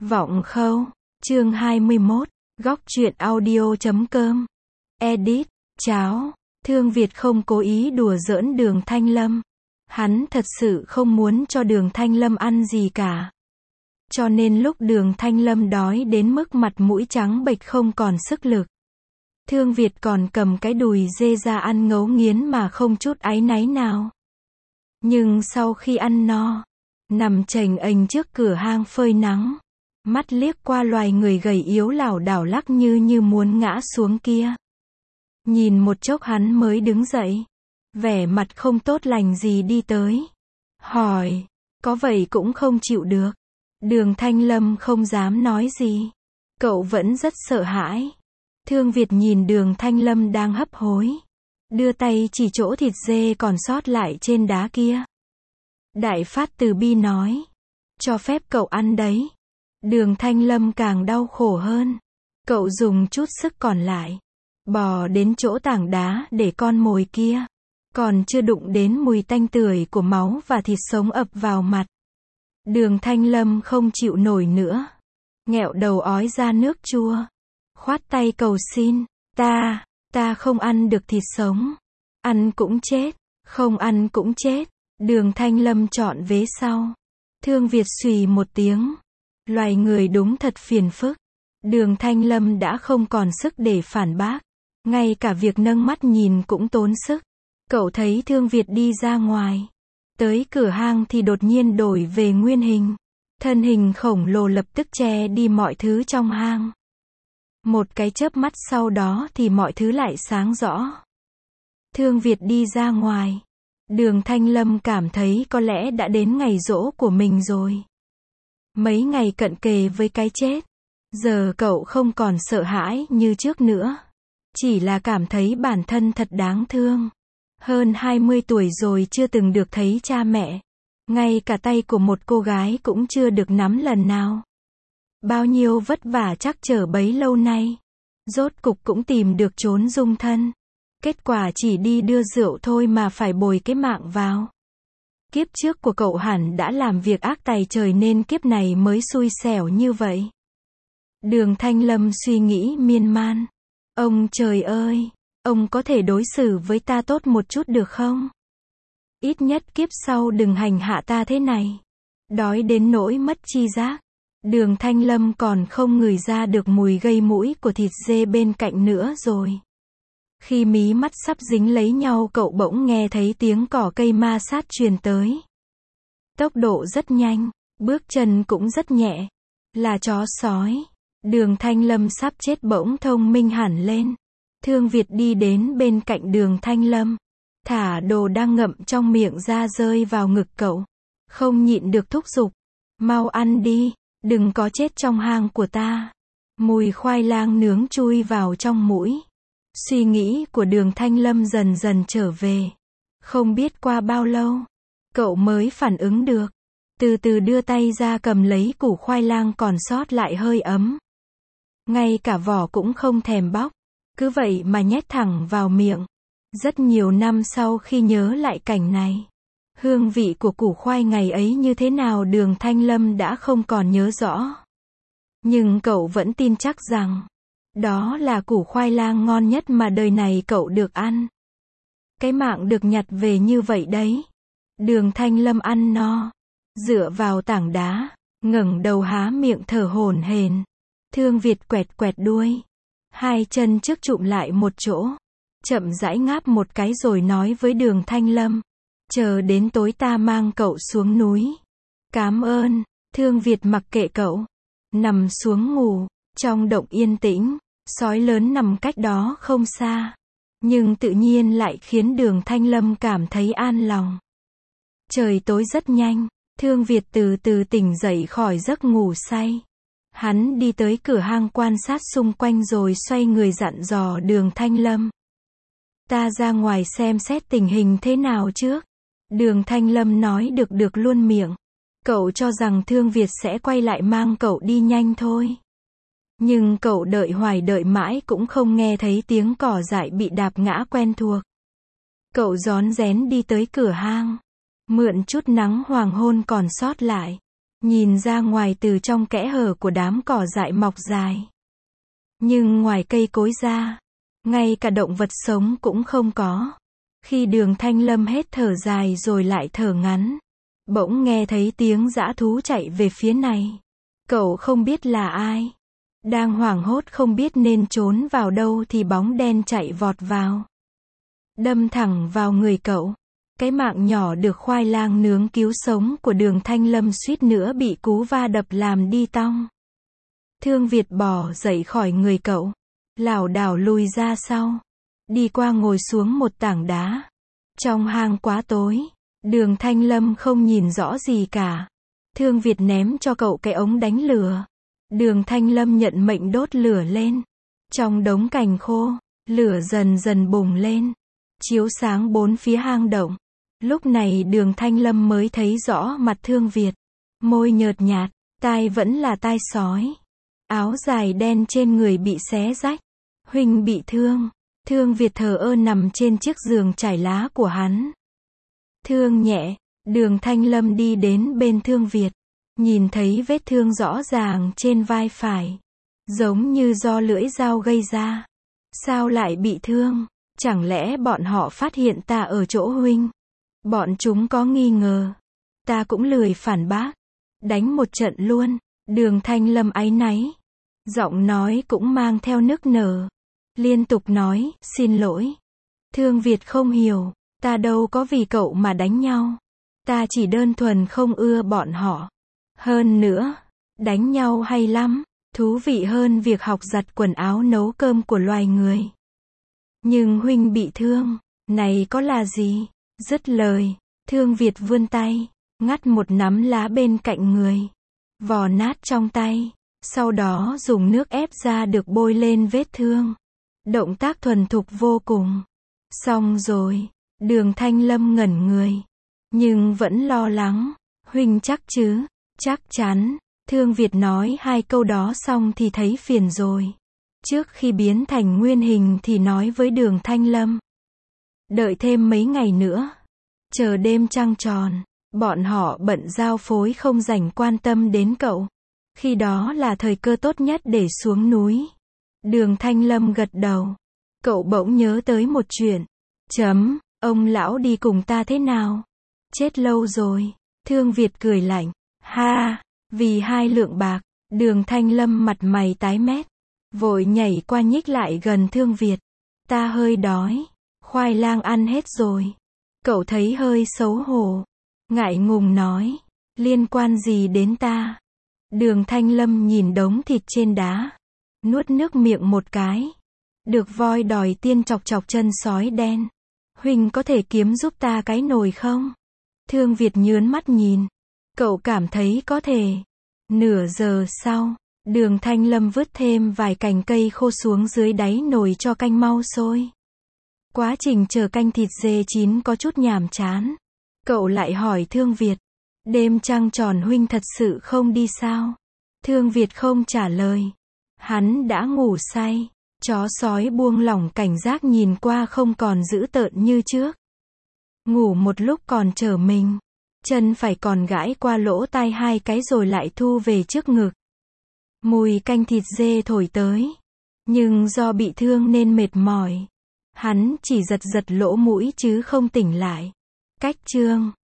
Vọng Khâu, chương 21, góc truyện audio.com. Edit, cháo, Thương Việt không cố ý đùa giỡn Đường Thanh Lâm. Hắn thật sự không muốn cho Đường Thanh Lâm ăn gì cả. Cho nên lúc Đường Thanh Lâm đói đến mức mặt mũi trắng bệch không còn sức lực, Thương Việt còn cầm cái đùi dê ra ăn ngấu nghiến mà không chút áy náy nào. Nhưng sau khi ăn no, nằm chềnh ềnh trước cửa hang phơi nắng, mắt liếc qua loài người gầy yếu lảo đảo lắc như muốn ngã xuống kia. Nhìn một chốc hắn mới đứng dậy, vẻ mặt không tốt lành gì đi tới. Hỏi, có vậy cũng không chịu được. Đường Thanh Lâm không dám nói gì. Cậu vẫn rất sợ hãi. Thương Việt nhìn Đường Thanh Lâm đang hấp hối, đưa tay chỉ chỗ thịt dê còn sót lại trên đá kia. Đại phát từ bi nói, cho phép cậu ăn đấy. Đường Thanh Lâm càng đau khổ hơn. Cậu dùng chút sức còn lại, bò đến chỗ tảng đá để con mồi kia. Còn chưa đụng đến mùi tanh tưởi của máu và thịt sống ập vào mặt. Đường Thanh Lâm không chịu nổi nữa. Nghẹo đầu ói ra nước chua. Khoát tay cầu xin, ta không ăn được thịt sống. Ăn cũng chết, không ăn cũng chết. Đường Thanh Lâm chọn vế sau. Thương Việt xùy một tiếng. Loài người đúng thật phiền phức. Đường Thanh Lâm đã không còn sức để phản bác. Ngay cả việc nâng mắt nhìn cũng tốn sức. Cậu thấy Thương Việt đi ra ngoài. Tới cửa hang thì đột nhiên đổi về nguyên hình. Thân hình khổng lồ lập tức che đi mọi thứ trong hang. Một cái chớp mắt sau đó thì mọi thứ lại sáng rõ. Thương Việt đi ra ngoài. Đường Thanh Lâm cảm thấy có lẽ đã đến ngày giỗ của mình rồi. Mấy ngày cận kề với cái chết. Giờ cậu không còn sợ hãi như trước nữa. Chỉ là cảm thấy bản thân thật đáng thương. Hơn 20 tuổi rồi chưa từng được thấy cha mẹ. Ngay cả tay của một cô gái cũng chưa được nắm lần nào. Bao nhiêu vất vả trắc trở bấy lâu nay. Rốt cục cũng tìm được chốn dung thân. Kết quả chỉ đi đưa rượu thôi mà phải bồi cái mạng vào. Kiếp trước của cậu hẳn đã làm việc ác tày trời nên kiếp này mới xui xẻo như vậy. Đường Thanh Lâm suy nghĩ miên man. Ông trời ơi, ông có thể đối xử với ta tốt một chút được không? Ít nhất kiếp sau đừng hành hạ ta thế này. Đói đến nỗi mất chi giác. Đường Thanh Lâm còn không ngửi ra được mùi gây mũi của thịt dê bên cạnh nữa rồi. Khi mí mắt sắp dính lấy nhau cậu bỗng nghe thấy tiếng cỏ cây ma sát truyền tới. Tốc độ rất nhanh, bước chân cũng rất nhẹ. Là chó sói. Đường Thanh Lâm sắp chết bỗng thông minh hẳn lên. Thương Việt đi đến bên cạnh Đường Thanh Lâm. Thả đồ đang ngậm trong miệng ra rơi vào ngực cậu. Không nhịn được thúc giục. Mau ăn đi, đừng có chết trong hang của ta. Mùi khoai lang nướng chui vào trong mũi. Suy nghĩ của Đường Thanh Lâm dần dần trở về. Không biết qua bao lâu, cậu mới phản ứng được. Từ từ đưa tay ra cầm lấy củ khoai lang còn sót lại hơi ấm. Ngay cả vỏ cũng không thèm bóc. Cứ vậy mà nhét thẳng vào miệng. Rất nhiều năm sau khi nhớ lại cảnh này, hương vị của củ khoai ngày ấy như thế nào Đường Thanh Lâm đã không còn nhớ rõ. Nhưng cậu vẫn tin chắc rằng, đó là củ khoai lang ngon nhất mà đời này cậu được ăn. Cái mạng được nhặt về như vậy đấy. Đường Thanh Lâm ăn no, dựa vào tảng đá, ngẩng đầu há miệng thở hổn hển. Thương Việt quẹt quẹt đuôi. Hai chân trước chụm lại một chỗ. Chậm rãi ngáp một cái rồi nói với Đường Thanh Lâm. Chờ đến tối ta mang cậu xuống núi. Cám ơn. Thương Việt mặc kệ cậu. Nằm xuống ngủ. Trong động yên tĩnh, sói lớn nằm cách đó không xa. Nhưng tự nhiên lại khiến Đường Thanh Lâm cảm thấy an lòng. Trời tối rất nhanh. Thương Việt từ từ tỉnh dậy khỏi giấc ngủ say. Hắn đi tới cửa hang quan sát xung quanh rồi xoay người dặn dò Đường Thanh Lâm. Ta ra ngoài xem xét tình hình thế nào trước. Đường Thanh Lâm nói được luôn miệng. Cậu cho rằng Thương Việt sẽ quay lại mang cậu đi nhanh thôi. Nhưng cậu đợi hoài đợi mãi cũng không nghe thấy tiếng cỏ dại bị đạp ngã quen thuộc. Cậu rón rén đi tới cửa hang. Mượn chút nắng hoàng hôn còn sót lại. nhìn ra ngoài từ trong kẽ hở của đám cỏ dại mọc dài. Nhưng ngoài cây cối ra, ngay cả động vật sống cũng không có. Khi Đường Thanh Lâm hết thở dài rồi lại thở ngắn, bỗng nghe thấy tiếng dã thú chạy về phía này. Cậu không biết là ai. Đang hoảng hốt không biết nên trốn vào đâu thì bóng đen chạy vọt vào. Đâm thẳng vào người cậu. Cái mạng nhỏ được khoai lang nướng cứu sống của Đường Thanh Lâm suýt nữa bị cú va đập làm đi tong. Thương Việt bò dậy khỏi người cậu, lảo đảo lùi ra sau, đi qua ngồi xuống một tảng đá. Trong hang quá tối, Đường Thanh Lâm không nhìn rõ gì cả. Thương Việt ném cho cậu cái ống đánh lửa. Đường Thanh Lâm nhận mệnh đốt lửa lên. Trong đống cành khô, lửa dần dần bùng lên, chiếu sáng bốn phía hang động. Lúc này Đường Thanh Lâm mới thấy rõ mặt Thương Việt. Môi nhợt nhạt, tai vẫn là tai sói. Áo dài đen trên người bị xé rách. Huynh bị thương. Thương Việt thờ ơ nằm trên chiếc giường trải lá của hắn. Thương nhẹ. Đường Thanh Lâm đi đến bên Thương Việt. Nhìn thấy vết thương rõ ràng trên vai phải. Giống như do lưỡi dao gây ra. Sao lại bị thương? Chẳng lẽ bọn họ phát hiện ta ở chỗ huynh? Bọn chúng có nghi ngờ. Ta cũng lười phản bác. Đánh một trận luôn. Đường Thanh Lâm áy náy. Giọng nói cũng mang theo nức nở. Liên tục nói, xin lỗi. Thương Việt không hiểu. Ta đâu có vì cậu mà đánh nhau. Ta chỉ đơn thuần không ưa bọn họ. Hơn nữa, đánh nhau hay lắm. Thú vị hơn việc học giặt quần áo nấu cơm của loài người. Nhưng huynh bị thương. Này có là gì? Dứt lời, Thương Việt vươn tay, ngắt một nắm lá bên cạnh người. Vò nát trong tay. Sau đó dùng nước ép ra được bôi lên vết thương. Động tác thuần thục vô cùng. Xong rồi. Đường Thanh Lâm ngẩn người. Nhưng vẫn lo lắng. Huynh chắc chứ? Chắc chắn. Thương Việt nói hai câu đó xong thì thấy phiền rồi. Trước khi biến thành nguyên hình thì nói với Đường Thanh Lâm. Đợi thêm mấy ngày nữa. Chờ đêm trăng tròn. Bọn họ bận giao phối không rảnh quan tâm đến cậu. Khi đó là thời cơ tốt nhất để xuống núi. Đường Thanh Lâm gật đầu. Cậu bỗng nhớ tới một chuyện. Ông lão đi cùng ta thế nào? Chết lâu rồi. Thương Việt cười lạnh. Ha, vì 2 lượng bạc. Đường Thanh Lâm mặt mày tái mét. Vội nhảy qua nhích lại gần Thương Việt. Ta hơi đói. Khoai lang ăn hết rồi. Cậu thấy hơi xấu hổ. Ngại ngùng nói. Liên quan gì đến ta? Đường Thanh Lâm nhìn đống thịt trên đá. Nuốt nước miệng một cái. Được voi đòi tiên chọc chọc chân sói đen. Huynh có thể kiếm giúp ta cái nồi không? Thương Việt nhớn mắt nhìn. Cậu cảm thấy có thể. Nửa giờ sau, Đường Thanh Lâm vứt thêm vài cành cây khô xuống dưới đáy nồi cho canh mau sôi. Quá trình chờ canh thịt dê chín có chút nhàm chán. Cậu lại hỏi Thương Việt. Đêm trăng tròn huynh thật sự không đi sao? Thương Việt không trả lời. Hắn đã ngủ say. Chó sói buông lỏng cảnh giác nhìn qua không còn dữ tợn như trước. Ngủ một lúc còn trở mình. Chân phải còn gãi qua lỗ tai 2 cái rồi lại thu về trước ngực. Mùi canh thịt dê thổi tới. Nhưng do bị thương nên mệt mỏi. Hắn chỉ giật giật lỗ mũi chứ không tỉnh lại. Cách chương